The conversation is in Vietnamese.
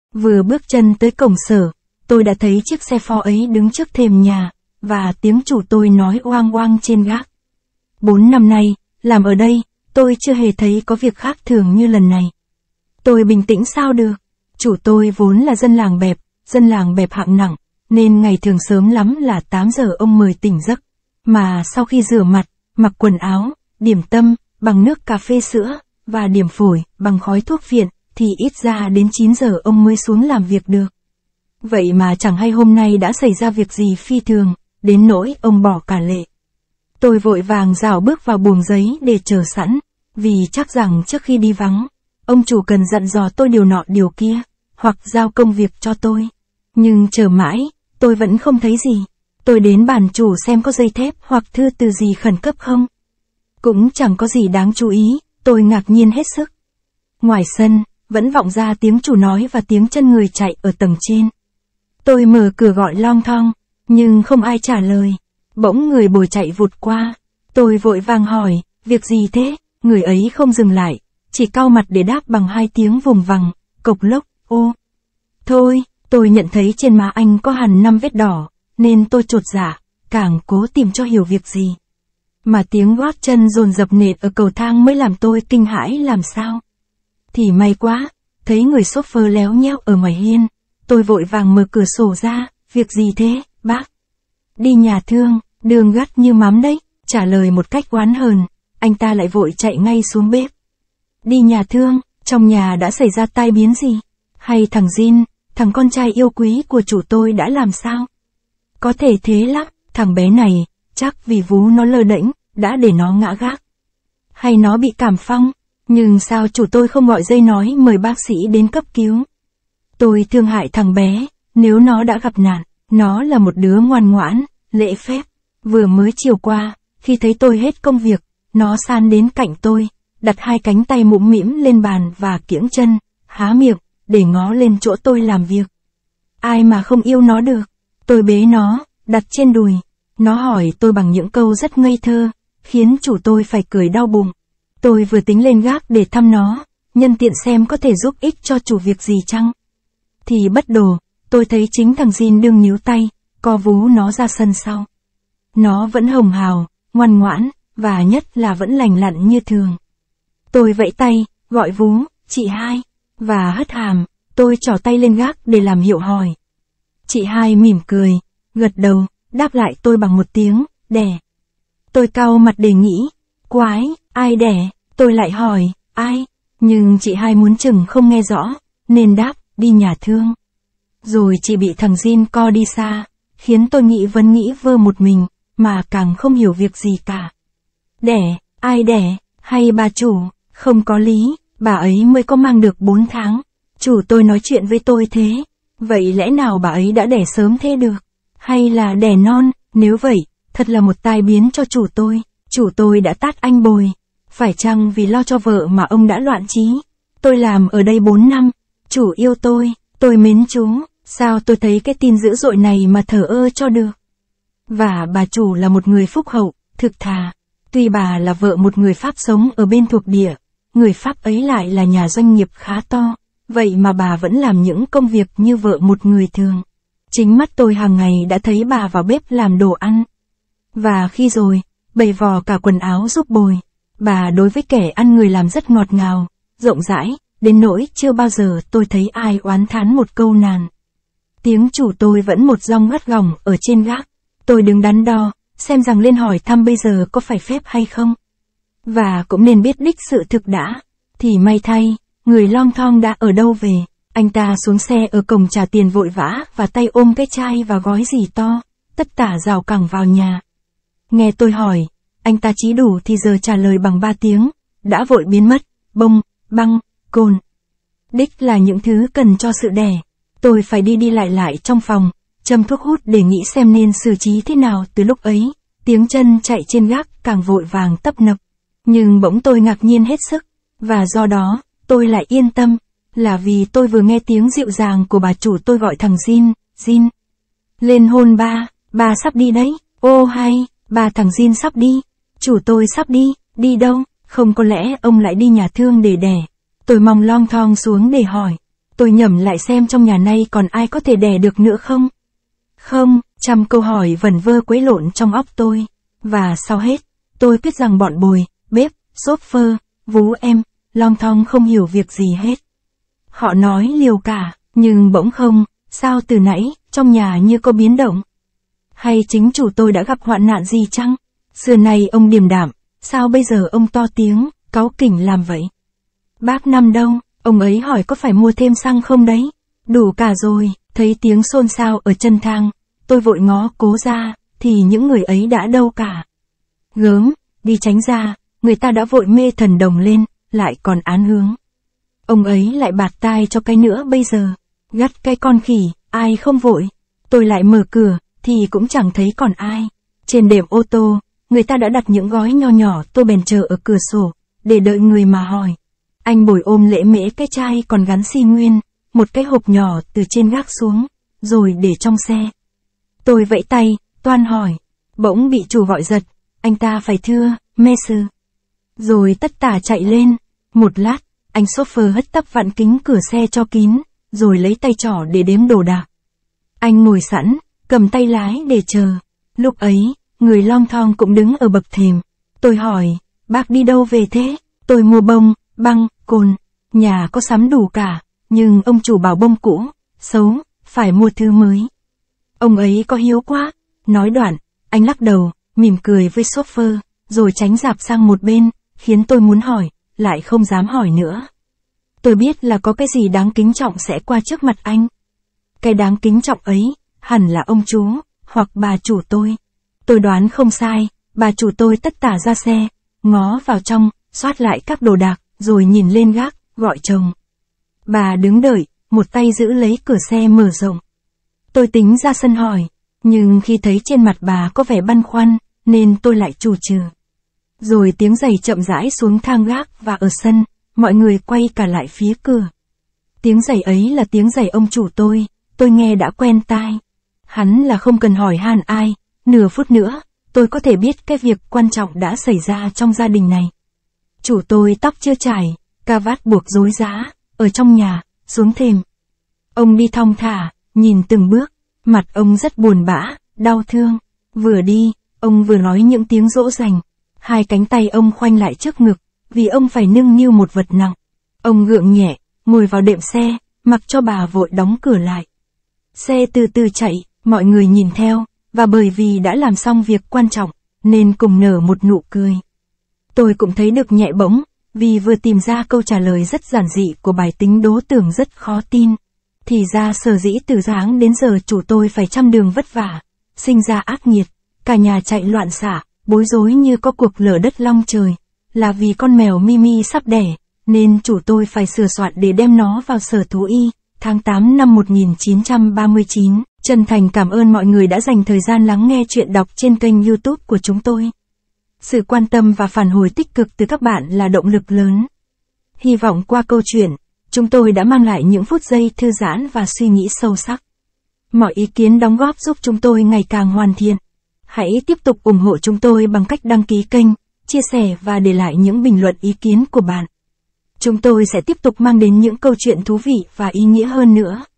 Vừa bước chân tới cổng sở, tôi đã thấy chiếc xe Ford ấy đứng trước thềm nhà, và tiếng chủ tôi nói oang oang trên gác. 4 năm nay, làm ở đây, tôi chưa hề thấy có việc khác thường như lần này. Tôi bình tĩnh sao được? Chủ tôi vốn là dân làng bẹp hạng nặng, nên ngày thường sớm lắm là 8 giờ ông mời tỉnh giấc. Mà sau khi rửa mặt, mặc quần áo, điểm tâm, bằng nước cà phê sữa, và điểm phổi, bằng khói thuốc viện, thì ít ra đến 9 giờ ông mới xuống làm việc được. Vậy mà chẳng hay hôm nay đã xảy ra việc gì phi thường, đến nỗi ông bỏ cả lệ. Tôi vội vàng rảo bước vào buồng giấy để chờ sẵn, vì chắc rằng trước khi đi vắng, ông chủ cần dặn dò tôi điều nọ điều kia, hoặc giao công việc cho tôi. Nhưng chờ mãi, tôi vẫn không thấy gì. Tôi đến bàn chủ xem có dây thép hoặc thư từ gì khẩn cấp không. Cũng chẳng có gì đáng chú ý, tôi ngạc nhiên hết sức. Ngoài sân, vẫn vọng ra tiếng chủ nói và tiếng chân người chạy ở tầng trên. Tôi mở cửa gọi long thong, nhưng không ai trả lời. Bỗng người bồi chạy vụt qua. Tôi vội vàng hỏi, việc gì thế? Người ấy không dừng lại, chỉ cau mặt để đáp bằng 2 tiếng vùng vằng, cộc lốc, ô. Thôi, tôi nhận thấy trên má anh có hẳn 5 vết đỏ, nên tôi chột dạ, càng cố tìm cho hiểu việc gì. Mà tiếng gót chân dồn dập nện ở cầu thang mới làm tôi kinh hãi làm sao. Thì may quá, thấy người chauffeur léo nhéo ở ngoài hiên. Tôi vội vàng mở cửa sổ ra, việc gì thế, bác? Đi nhà thương, đường gắt như mắm đấy, trả lời một cách oán hờn, anh ta lại vội chạy ngay xuống bếp. Đi nhà thương, trong nhà đã xảy ra tai biến gì? Hay thằng Jin, thằng con trai yêu quý của chủ tôi đã làm sao? Có thể thế lắm, thằng bé này, chắc vì vú nó lơ đễnh, đã để nó ngã gác. Hay nó bị cảm phong, nhưng sao chủ tôi không gọi dây nói mời bác sĩ đến cấp cứu? Tôi thương hại thằng bé, nếu nó đã gặp nạn, nó là một đứa ngoan ngoãn, lễ phép. Vừa mới chiều qua, khi thấy tôi hết công việc, nó san đến cạnh tôi, đặt 2 cánh tay mũm mĩm lên bàn và kiễng chân, há miệng, để ngó lên chỗ tôi làm việc. Ai mà không yêu nó được? Tôi bế nó, đặt trên đùi. Nó hỏi tôi bằng những câu rất ngây thơ, khiến chủ tôi phải cười đau bụng. Tôi vừa tính lên gác để thăm nó, nhân tiện xem có thể giúp ích cho chủ việc gì chăng. Thì bất đồ, tôi thấy chính thằng Jin đương níu tay, co vú nó ra sân sau. Nó vẫn hồng hào, ngoan ngoãn, và nhất là vẫn lành lặn như thường. Tôi vẫy tay, gọi vú, chị Hai, và hất hàm, tôi trỏ tay lên gác để làm hiệu hỏi. Chị Hai mỉm cười, gật đầu, đáp lại tôi bằng một tiếng, đẻ. Tôi cau mặt để nghĩ, quái, ai đẻ, tôi lại hỏi, ai, nhưng chị Hai muốn chừng không nghe rõ, nên đáp, đi nhà thương. Rồi chị bị thằng Jin co đi xa, khiến tôi nghĩ vơ một mình, mà càng không hiểu việc gì cả. Đẻ, ai đẻ, hay bà chủ, không có lý, bà ấy mới có mang được 4 tháng. Chủ tôi nói chuyện với tôi thế, vậy lẽ nào bà ấy đã đẻ sớm thế được? Hay là đẻ non, nếu vậy, thật là một tai biến cho chủ tôi đã tát anh bồi. Phải chăng vì lo cho vợ mà ông đã loạn trí? Tôi làm ở đây 4 năm, chủ yêu tôi mến chú, sao tôi thấy cái tin dữ dội này mà thờ ơ cho được? Và bà chủ là một người phúc hậu, thực thà. Tuy bà là vợ một người Pháp sống ở bên thuộc địa, người Pháp ấy lại là nhà doanh nghiệp khá to, vậy mà bà vẫn làm những công việc như vợ một người thường. Chính mắt tôi hàng ngày đã thấy bà vào bếp làm đồ ăn. Và khi rồi, bày vò cả quần áo giúp bồi. Bà đối với kẻ ăn người làm rất ngọt ngào, rộng rãi, đến nỗi chưa bao giờ tôi thấy ai oán thán một câu nàn. Tiếng chủ tôi vẫn một dong gắt gỏng ở trên gác. Tôi đứng đắn đo, xem rằng lên hỏi thăm bây giờ có phải phép hay không. Và cũng nên biết đích sự thực đã. Thì may thay, người long thong đã ở đâu về. Anh ta xuống xe ở cổng trả tiền vội vã và tay ôm cái chai và gói gì to, tất tả rào cẳng vào nhà. Nghe tôi hỏi, anh ta chí đủ thì giờ trả lời bằng 3 tiếng, đã vội biến mất, bông, băng, cồn. Đích là những thứ cần cho sự đẻ. Tôi phải đi lại trong phòng, châm thuốc hút để nghĩ xem nên xử trí thế nào. Từ lúc ấy, tiếng chân chạy trên gác càng vội vàng tấp nập. Nhưng bỗng tôi ngạc nhiên hết sức, và do đó, tôi lại yên tâm, là vì tôi vừa nghe tiếng dịu dàng của bà chủ tôi gọi thằng Jin. Lên hôn ba sắp đi đấy, ô hay, ba thằng Jin sắp đi, chủ tôi sắp đi đâu, không có lẽ ông lại đi nhà thương để đẻ. Tôi mong long thong xuống để hỏi, Tôi nhẩm lại xem trong nhà này còn ai có thể đẻ được nữa không? Không, trăm câu hỏi vẩn vơ quấy lộn trong óc tôi. Và sau hết, tôi biết rằng bọn bồi, bếp, chauffeur, vú em, long thong không hiểu việc gì hết. Họ nói liều cả, nhưng bỗng không, sao từ nãy, trong nhà như có biến động. Hay chính chủ tôi đã gặp hoạn nạn gì chăng? Xưa nay ông điềm đạm, sao bây giờ ông to tiếng, cáu kỉnh làm vậy? Bác Năm đâu? Ông ấy hỏi có phải mua thêm xăng không đấy? Đủ cả rồi, thấy tiếng xôn xao ở chân thang. Tôi vội ngó cố ra, thì những người ấy đã đâu cả. Gớm, đi tránh ra, người ta đã vội mê thần đồng lên, lại còn án hướng. Ông ấy lại bạt tai cho cái nữa bây giờ. Gắt cái con khỉ, ai không vội. Tôi lại mở cửa, thì cũng chẳng thấy còn ai. Trên đệm ô tô, người ta đã đặt những gói nho nhỏ, tôi bèn chờ ở cửa sổ, để đợi người mà hỏi. Anh Bồi ôm lễ mễ cái chai còn gắn xi nguyên, một cái hộp nhỏ từ trên gác xuống, rồi để trong xe. Tôi vẫy tay, toan hỏi, bỗng bị chủ gọi giật, anh ta phải thưa, Monsieur. Rồi tất tả chạy lên, một lát, anh chauffeur hất tấp vặn kính cửa xe cho kín, rồi lấy tay trỏ để đếm đồ đạc. Anh ngồi sẵn, cầm tay lái để chờ. Lúc ấy, người long thong cũng đứng ở bậc thềm. Tôi hỏi, bác đi đâu về thế? Tôi mua bông, băng, cồn, nhà có sắm đủ cả, nhưng ông chủ bảo bông cũ, xấu, phải mua thứ mới. Ông ấy có hiếu quá. Nói đoạn, anh lắc đầu, mỉm cười với chauffeur, rồi tránh dạp sang một bên, khiến tôi muốn hỏi, lại không dám hỏi nữa. Tôi biết là có cái gì đáng kính trọng sẽ qua trước mặt anh. Cái đáng kính trọng ấy, hẳn là ông chú, hoặc bà chủ tôi. Tôi đoán không sai, bà chủ tôi tất tả ra xe, ngó vào trong, soát lại các đồ đạc, rồi nhìn lên gác, gọi chồng. Bà đứng đợi, một tay giữ lấy cửa xe mở rộng. Tôi tính ra sân hỏi, nhưng khi thấy trên mặt bà có vẻ băn khoăn, nên tôi lại chù chừ. Rồi tiếng giày chậm rãi xuống thang gác và ở sân, mọi người quay cả lại phía cửa. Tiếng giày ấy là tiếng giày ông chủ tôi nghe đã quen tai. Hắn là không cần hỏi han ai, nửa phút nữa, tôi có thể biết cái việc quan trọng đã xảy ra trong gia đình này. Chủ tôi tóc chưa chải, cà vạt buộc rối rá, ở trong nhà, xuống thềm. Ông đi thong thả, nhìn từng bước, mặt ông rất buồn bã, đau thương. Vừa đi, ông vừa nói những tiếng dỗ dành. Hai cánh tay ông khoanh lại trước ngực, vì ông phải nâng niu một vật nặng. Ông gượng nhẹ, ngồi vào đệm xe, mặc cho bà vội đóng cửa lại. Xe từ từ chạy, mọi người nhìn theo, và bởi vì đã làm xong việc quan trọng, nên cùng nở một nụ cười. Tôi cũng thấy được nhẹ bỗng, vì vừa tìm ra câu trả lời rất giản dị của bài tính đố tưởng rất khó tin. Thì ra sở dĩ từ sáng đến giờ chủ tôi phải trăm đường vất vả, sinh ra ác nghiệt, cả nhà chạy loạn xạ, bối rối như có cuộc lở đất long trời, là vì con mèo Mimi sắp đẻ, nên chủ tôi phải sửa soạn để đem nó vào sở thú y, tháng 8 năm 1939. Chân thành cảm ơn mọi người đã dành thời gian lắng nghe chuyện đọc trên kênh YouTube của chúng tôi. Sự quan tâm và phản hồi tích cực từ các bạn là động lực lớn. Hy vọng qua câu chuyện, chúng tôi đã mang lại những phút giây thư giãn và suy nghĩ sâu sắc. Mọi ý kiến đóng góp giúp chúng tôi ngày càng hoàn thiện. Hãy tiếp tục ủng hộ chúng tôi bằng cách đăng ký kênh, chia sẻ và để lại những bình luận ý kiến của bạn. Chúng tôi sẽ tiếp tục mang đến những câu chuyện thú vị và ý nghĩa hơn nữa.